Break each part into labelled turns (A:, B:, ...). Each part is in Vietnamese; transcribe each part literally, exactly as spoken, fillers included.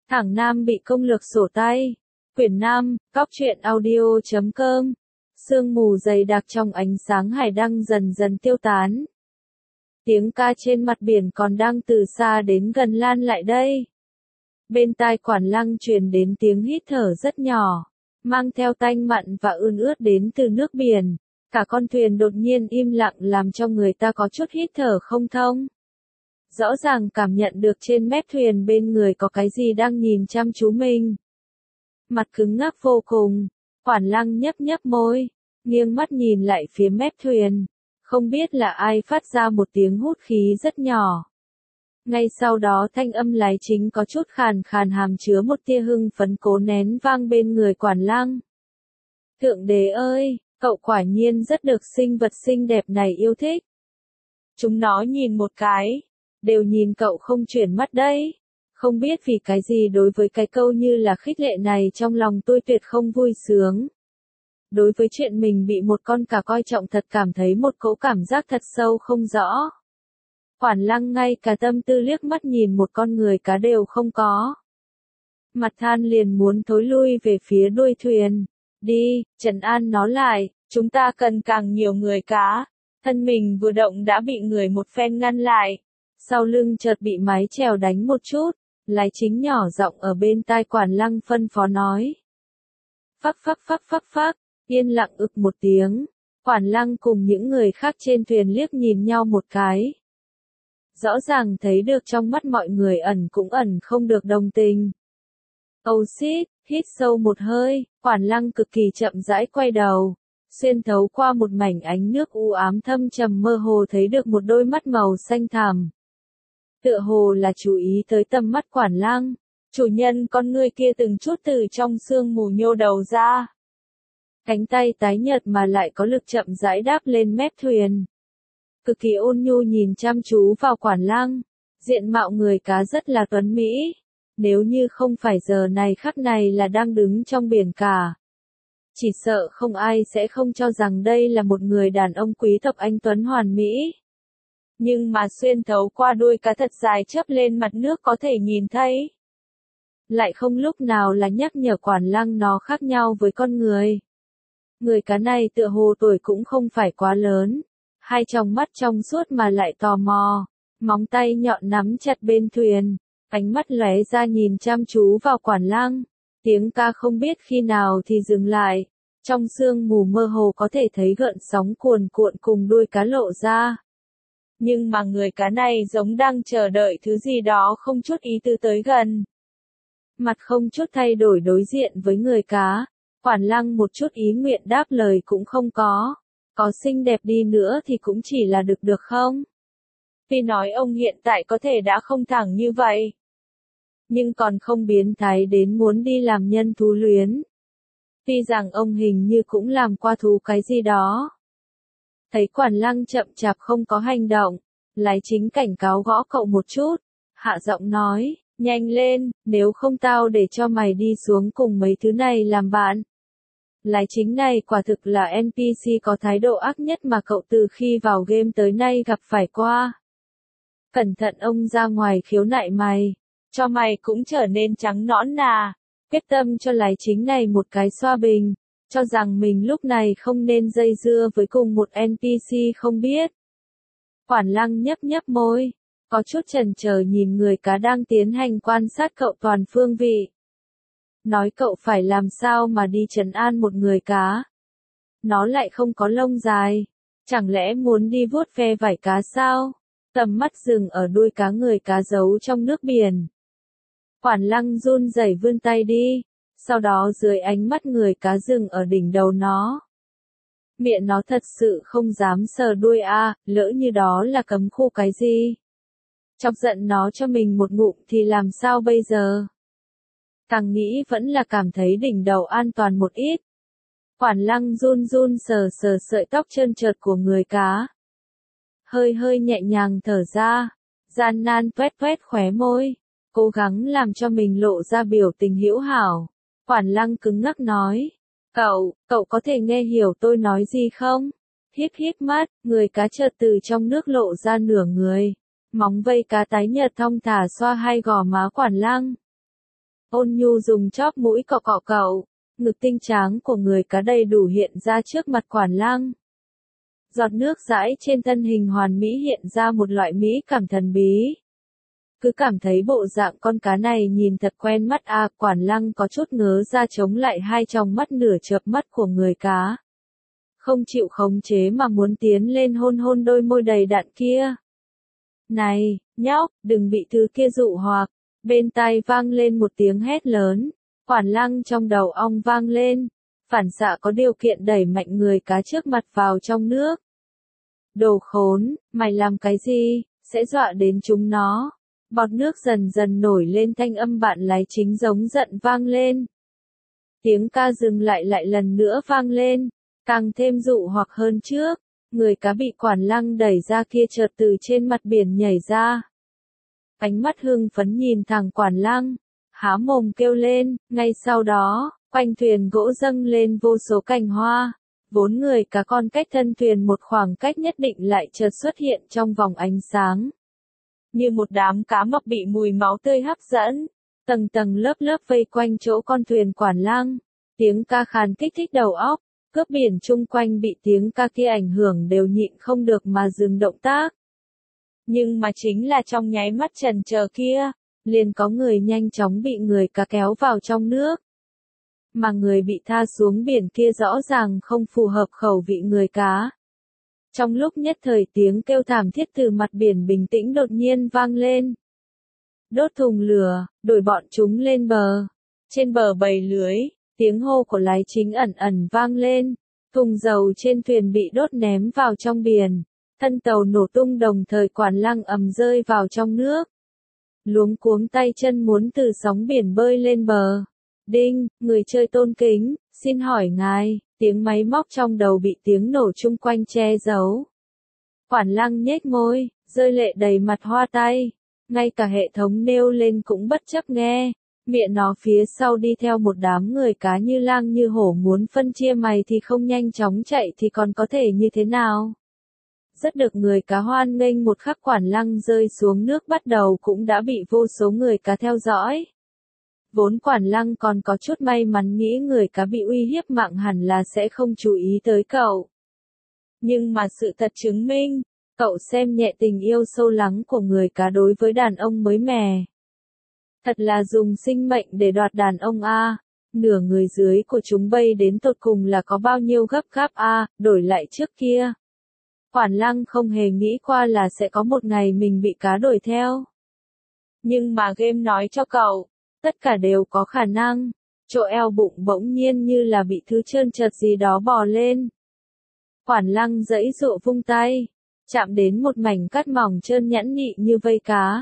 A: Thẳng Nam bị công lược sổ tay. Quyển Nam, Cóc truyện audio chấm com. Sương mù dày đặc trong ánh sáng hải đăng dần dần tiêu tán. Tiếng ca trên mặt biển còn đang từ xa đến gần lan lại đây. Bên tai Quản Lăng truyền đến tiếng hít thở rất nhỏ, mang theo tanh mặn và ươn ướt đến từ nước biển. Cả con thuyền đột nhiên im lặng làm cho người ta có chút hít thở không thông. Rõ ràng cảm nhận được trên mép thuyền bên người có cái gì đang nhìn chăm chú mình. Mặt cứng ngắc vô cùng, Quản Lăng nhấp nhấp môi, nghiêng mắt nhìn lại phía mép thuyền. Không biết là ai phát ra một tiếng hút khí rất nhỏ. Ngay sau đó thanh âm lái chính có chút khàn khàn hàm chứa một tia hưng phấn cố nén vang bên người Quản Lăng. Thượng đế ơi, cậu quả nhiên rất được sinh vật xinh đẹp này yêu thích. Chúng nó nhìn một cái, đều nhìn cậu không chuyển mắt đấy. Không biết vì cái gì đối với cái câu như là khích lệ này trong lòng tôi tuyệt không vui sướng. Đối với chuyện mình bị một con cá coi trọng thật cảm thấy một cỗ cảm giác thật sâu không rõ. Quản Lăng ngay cả tâm tư liếc mắt nhìn một con người cá đều không có. Mặt than liền muốn thối lui về phía đuôi thuyền. Đi, trấn an nó lại, chúng ta cần càng nhiều người cá. Thân mình vừa động đã bị người một phen ngăn lại. Sau lưng chợt bị mái chèo đánh một chút, lái chính nhỏ giọng ở bên tai Quản Lăng phân phó nói. Phắc phắc phắc phắc phắc, yên lặng ực một tiếng. Quản Lăng cùng những người khác trên thuyền liếc nhìn nhau một cái. Rõ ràng thấy được trong mắt mọi người ẩn cũng ẩn không được đồng tình. Oh shit, hít sâu một hơi, Quản Lăng cực kỳ chậm rãi quay đầu. Xuyên thấu qua một mảnh ánh nước u ám thâm trầm mơ hồ thấy được một đôi mắt màu xanh thẳm. Tựa hồ là chú ý tới tầm mắt Quản Lăng. Chủ nhân con ngươi kia từng chút từ trong sương mù nhô đầu ra. Cánh tay tái nhợt mà lại có lực chậm rãi đáp lên mép thuyền. Cực kỳ ôn nhu nhìn chăm chú vào Quản Lăng. Diện mạo người cá rất là tuấn mỹ. Nếu như không phải giờ này khắc này là đang đứng trong biển cả. Chỉ sợ không ai sẽ không cho rằng đây là một người đàn ông quý tộc anh tuấn hoàn mỹ. Nhưng mà xuyên thấu qua đuôi cá thật dài chớp lên mặt nước có thể nhìn thấy. Lại không lúc nào là nhắc nhở Quản Lăng nó khác nhau với con người. Người cá này tựa hồ tuổi cũng không phải quá lớn. Hai tròng mắt trong suốt mà lại tò mò. Móng tay nhọn nắm chặt bên thuyền. Ánh mắt lóe ra nhìn chăm chú vào Quản Lăng. Tiếng ca không biết khi nào thì dừng lại. Trong sương mù mơ hồ có thể thấy gợn sóng cuồn cuộn cùng đuôi cá lộ ra. Nhưng mà người cá này giống đang chờ đợi thứ gì đó không chút ý tư tới gần. Mặt không chút thay đổi đối diện với người cá. Quản Lăng một chút ý nguyện đáp lời cũng không có. Có xinh đẹp đi nữa thì cũng chỉ là được được không? Tuy nói ông hiện tại có thể đã không thẳng như vậy. Nhưng còn không biến thái đến muốn đi làm nhân thú luyến. Tuy rằng ông hình như cũng làm qua thú cái gì đó. Thấy Quản Lăng chậm chạp không có hành động. Lái chính cảnh cáo gõ cậu một chút. Hạ giọng nói, nhanh lên, nếu không tao để cho mày đi xuống cùng mấy thứ này làm bạn. Lái chính này quả thực là en pê xê có thái độ ác nhất mà cậu từ khi vào game tới nay gặp phải qua. Cẩn thận ông ra ngoài khiếu nại mày. Cho mày cũng trở nên trắng nõn nà. Quyết tâm cho lái chính này một cái xoa bình. Cho rằng mình lúc này không nên dây dưa với cùng một en pê xê không biết. Quản Lăng nhấp nhấp môi. Có chút chần chờ nhìn người cá đang tiến hành quan sát cậu toàn phương vị. Nói cậu phải làm sao mà đi trấn an một người cá. Nó lại không có lông dài. Chẳng lẽ muốn đi vuốt ve vảy cá sao? Tầm mắt dừng ở đuôi cá người cá giấu trong nước biển. Quản Lăng run rẩy vươn tay đi. Sau đó dưới ánh mắt người cá dừng ở đỉnh đầu nó. Miệng nó thật sự không dám sờ đuôi a, à, lỡ như đó là cấm khu cái gì. Chọc giận nó cho mình một ngụm thì làm sao bây giờ? Càng nghĩ vẫn là cảm thấy đỉnh đầu an toàn một ít. Quản Lăng run run sờ sờ sợi tóc trơn trượt của người cá. Hơi hơi nhẹ nhàng thở ra, gian nan tuét tuét khóe môi, cố gắng làm cho mình lộ ra biểu tình hữu hảo. Quản Lăng cứng ngắc nói, cậu, cậu có thể nghe hiểu tôi nói gì không? Híp híp mắt, người cá chợt từ trong nước lộ ra nửa người. Móng vây cá tái nhợt thong thả xoa hai gò má Quản Lăng. Ôn nhu dùng chóp mũi cọ cọ cậu, ngực tinh tráng của người cá đầy đủ hiện ra trước mặt Quản Lăng. Giọt nước dãi trên thân hình hoàn mỹ hiện ra một loại mỹ cảm thần bí. Cứ cảm thấy bộ dạng con cá này nhìn thật quen mắt à, Quản Lăng có chút ngớ ra chống lại hai tròng mắt nửa chớp mắt của người cá. Không chịu khống chế mà muốn tiến lên hôn hôn đôi môi đầy đặn kia. Này, nhóc, đừng bị thứ kia dụ hoặc. Bên tai vang lên một tiếng hét lớn. Quản Lăng trong đầu ong vang lên. Phản xạ có điều kiện đẩy mạnh người cá trước mặt vào trong nước. Đồ khốn, mày làm cái gì, sẽ dọa đến chúng nó. Bọt nước dần dần nổi lên, thanh âm bạn lái chính giống giận vang lên. Tiếng ca dừng lại lại lần nữa vang lên, càng thêm dụ hoặc hơn trước. Người cá bị Quản Lăng đẩy ra kia chợt từ trên mặt biển nhảy ra. Ánh mắt hưng phấn nhìn thẳng Quản Lăng, há mồm kêu lên, ngay sau đó, quanh thuyền gỗ dâng lên vô số cành hoa. Bốn người cá con cách thân thuyền một khoảng cách nhất định lại chợt xuất hiện trong vòng ánh sáng. Như một đám cá mập bị mùi máu tươi hấp dẫn, tầng tầng lớp lớp vây quanh chỗ con thuyền Quản Lăng. Tiếng ca khàn kích thích đầu óc, cướp biển chung quanh bị tiếng ca kia ảnh hưởng đều nhịn không được mà dừng động tác. Nhưng mà chính là trong nháy mắt chần chờ kia, liền có người nhanh chóng bị người cá kéo vào trong nước. Mà người bị tha xuống biển kia rõ ràng không phù hợp khẩu vị người cá. Trong lúc nhất thời tiếng kêu thảm thiết từ mặt biển bình tĩnh đột nhiên vang lên. Đốt thùng lửa, đuổi bọn chúng lên bờ. Trên bờ bầy lưới, tiếng hô của lái chính ẩn ẩn vang lên. Thùng dầu trên thuyền bị đốt ném vào trong biển. Thân tàu nổ tung đồng thời Quản Lăng ầm rơi vào trong nước. Luống cuống tay chân muốn từ sóng biển bơi lên bờ. Đinh, người chơi tôn kính, xin hỏi ngài, tiếng máy móc trong đầu bị tiếng nổ chung quanh che giấu. Quản Lăng nhếch môi, rơi lệ đầy mặt hoa tay. Ngay cả hệ thống nêu lên cũng bất chấp nghe. Miệng nó phía sau đi theo một đám người cá như lang như hổ muốn phân chia mày thì không nhanh chóng chạy thì còn có thể như thế nào. Rất được người cá hoan nghênh, một khắc Quản Lăng rơi xuống nước bắt đầu cũng đã bị vô số người cá theo dõi. Vốn Quản Lăng còn có chút may mắn nghĩ người cá bị uy hiếp mạng hẳn là sẽ không chú ý tới cậu. Nhưng mà sự thật chứng minh, cậu xem nhẹ tình yêu sâu lắng của người cá đối với đàn ông mới mẻ. Thật là dùng sinh mệnh để đoạt đàn ông a. Nửa người dưới của chúng bay đến tột cùng là có bao nhiêu gấp gáp a, đổi lại trước kia. Quản Lăng không hề nghĩ qua là sẽ có một ngày mình bị cá đuổi theo. Nhưng mà game nói cho cậu, tất cả đều có khả năng. Chỗ eo bụng bỗng nhiên như là bị thứ trơn trượt gì đó bò lên. Quản Lăng giãy giụa vung tay, chạm đến một mảnh cát mỏng trơn nhẵn nhị như vây cá.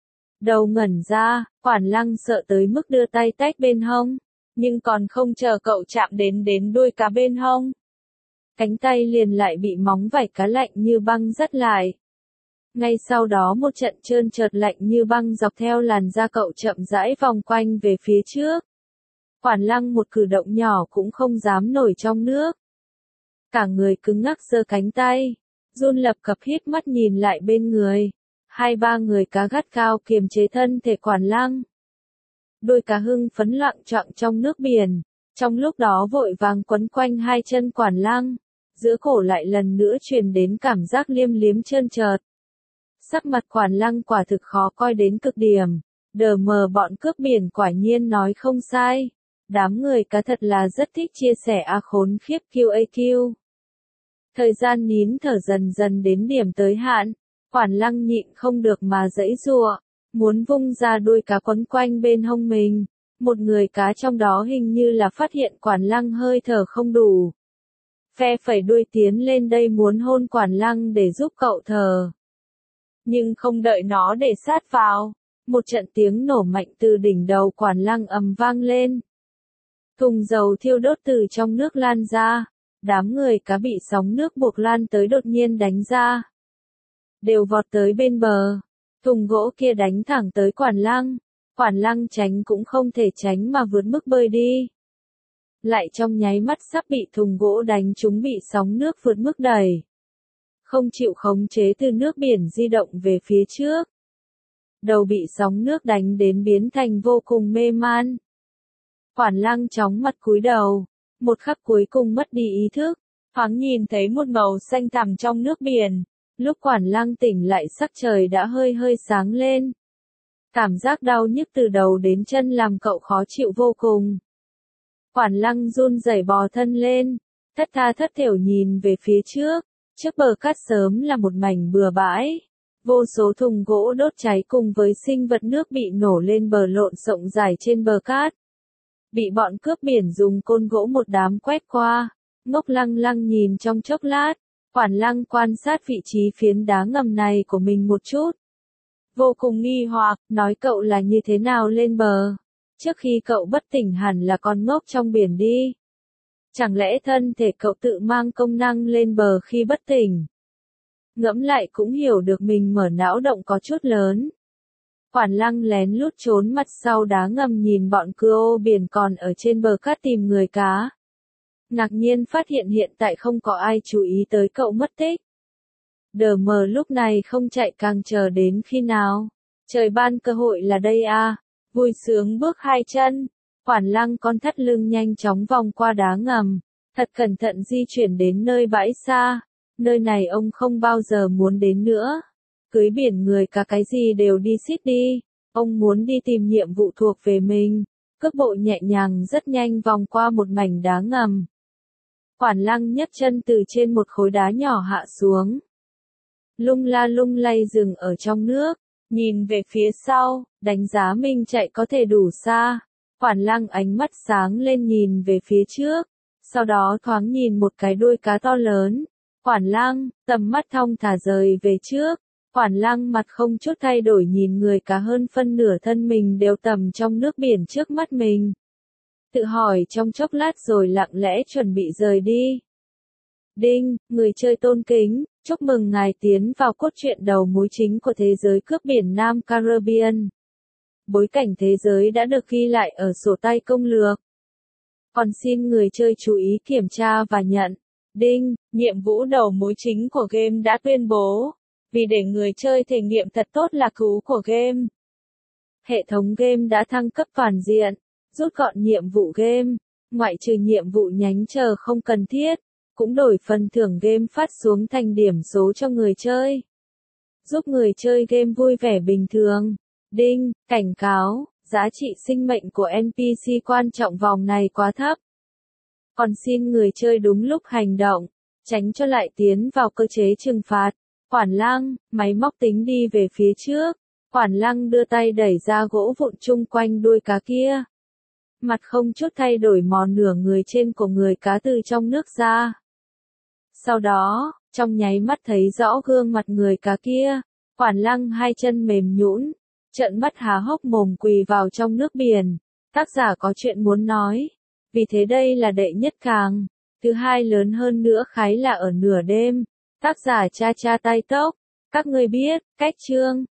A: Đầu ngẩn ra, Quản Lăng sợ tới mức đưa tay tách bên hông, nhưng còn không chờ cậu chạm đến đến đuôi cá bên hông. Cánh tay liền lại bị móng vảy cá lạnh như băng dắt lại. Ngay sau đó một trận trơn trượt lạnh như băng dọc theo làn da cậu chậm rãi vòng quanh về phía trước. Quản Lăng một cử động nhỏ cũng không dám nổi trong nước. Cả người cứng ngắc giơ cánh tay, run lập cập híp mắt nhìn lại bên người. Hai ba người cá gắt cao kiềm chế thân thể Quản Lăng. Đôi cá hưng phấn loạng choạng trong nước biển, trong lúc đó vội vàng quấn quanh hai chân Quản Lăng, giữa cổ lại lần nữa truyền đến cảm giác liêm liếm trơn trượt. Sắc mặt Quản Lăng quả thực khó coi đến cực điểm, đờ mờ bọn cướp biển quả nhiên nói không sai. Đám người cá thật là rất thích chia sẻ a khốn khiếp kiu a kiu. Thời gian nín thở dần dần đến điểm tới hạn, Quản Lăng nhịn không được mà giãy giụa, muốn vung ra đuôi cá quấn quanh bên hông mình. Một người cá trong đó hình như là phát hiện Quản Lăng hơi thở không đủ. Phe phẩy đuôi tiến lên đây muốn hôn Quản Lăng để giúp cậu thở. Nhưng không đợi nó để sát vào, một trận tiếng nổ mạnh từ đỉnh đầu Quản Lăng ầm vang lên. Thùng dầu thiêu đốt từ trong nước lan ra, đám người cá bị sóng nước buộc lan tới đột nhiên đánh ra. Đều vọt tới bên bờ, thùng gỗ kia đánh thẳng tới Quản Lăng, Quản Lăng tránh cũng không thể tránh mà vượt mức bơi đi. Lại trong nháy mắt sắp bị thùng gỗ đánh trúng bị sóng nước vượt mức đẩy. Không chịu khống chế từ nước biển di động về phía trước. đầu bị sóng nước đánh đến biến thành vô cùng mê man. Quản Lăng chóng mặt cúi đầu, một khắc cuối cùng mất đi ý thức, thoáng nhìn thấy một màu xanh thẳm trong nước biển. Lúc Quản Lăng tỉnh lại sắc trời đã hơi hơi sáng lên. Cảm giác đau nhức từ đầu đến chân làm cậu khó chịu vô cùng. Quản Lăng run rẩy bò thân lên, thất tha thất thểu nhìn về phía trước, trước bờ cát sớm là một mảnh bừa bãi. Vô số thùng gỗ đốt cháy cùng với sinh vật nước bị nổ lên bờ lộn rộng dài trên bờ cát. Bị bọn cướp biển dùng côn gỗ một đám quét qua, ngốc lăng lăng nhìn trong chốc lát, Quản Lăng quan sát vị trí phiến đá ngầm này của mình một chút. Vô cùng nghi hoặc, nói cậu là như thế nào lên bờ? Trước khi cậu bất tỉnh hẳn là con ngốc trong biển đi. Chẳng lẽ thân thể cậu tự mang công năng lên bờ khi bất tỉnh? Ngẫm lại cũng hiểu được mình mở não động có chút lớn. Quản Lăng lén lút trốn mặt sau đá ngầm nhìn bọn cưa ô biển còn ở trên bờ cát tìm người cá. Ngạc nhiên phát hiện hiện tại không có ai chú ý tới cậu mất tích. Đờ mờ lúc này không chạy càng chờ đến khi nào. Trời ban cơ hội là đây à. Vui sướng bước hai chân. Quản Lăng con thắt lưng nhanh chóng vòng qua đá ngầm. Thật cẩn thận di chuyển đến nơi bãi xa. Nơi này ông không bao giờ muốn đến nữa. Cưới biển người cả cái gì đều đi xít đi. Ông muốn đi tìm nhiệm vụ thuộc về mình. Cước bộ nhẹ nhàng rất nhanh vòng qua một mảnh đá ngầm. Quản Lăng nhấc chân từ trên một khối đá nhỏ hạ xuống. Lung la lung lay dừng ở trong nước, nhìn về phía sau, đánh giá mình chạy có thể đủ xa. Quản Lăng ánh mắt sáng lên nhìn về phía trước, sau đó thoáng nhìn một cái đuôi cá to lớn. Quản Lăng, tầm mắt thong thả rời về trước. Quản Lăng mặt không chút thay đổi nhìn người cá hơn phân nửa thân mình đều tầm trong nước biển trước mắt mình. Tự hỏi trong chốc lát rồi lặng lẽ chuẩn bị rời đi. Đinh, người chơi tôn kính, chúc mừng ngài tiến vào cốt truyện đầu mối chính của thế giới cướp biển Nam Caribbean. Bối cảnh thế giới đã được ghi lại ở sổ tay công lược. Còn xin người chơi chú ý kiểm tra và nhận. Đinh, nhiệm vụ đầu mối chính của game đã tuyên bố. Vì để người chơi thể nghiệm thật tốt là cú của game. Hệ thống game đã thăng cấp toàn diện, rút gọn nhiệm vụ game, ngoại trừ nhiệm vụ nhánh chờ không cần thiết, cũng đổi phần thưởng game phát xuống thành điểm số cho người chơi. Giúp người chơi game vui vẻ bình thường. Đinh, cảnh cáo, giá trị sinh mệnh của en pê xê quan trọng vòng này quá thấp. Còn xin người chơi đúng lúc hành động, tránh cho lại tiến vào cơ chế trừng phạt. Quản Lăng, máy móc tính đi về phía trước. Quản Lăng đưa tay đẩy ra gỗ vụn chung quanh đuôi cá kia. Mặt không chút thay đổi mò nửa người trên của người cá từ trong nước ra. Sau đó, trong nháy mắt thấy rõ gương mặt người cá kia. Quản Lăng hai chân mềm nhũn, trợn mắt há hốc mồm quỳ vào trong nước biển. Tác giả có chuyện muốn nói. Vì thế đây là đệ nhất càng. Thứ hai lớn hơn nữa khái là ở nửa đêm. Tác giả cha cha tay tốc. Các ngươi biết, cách chương.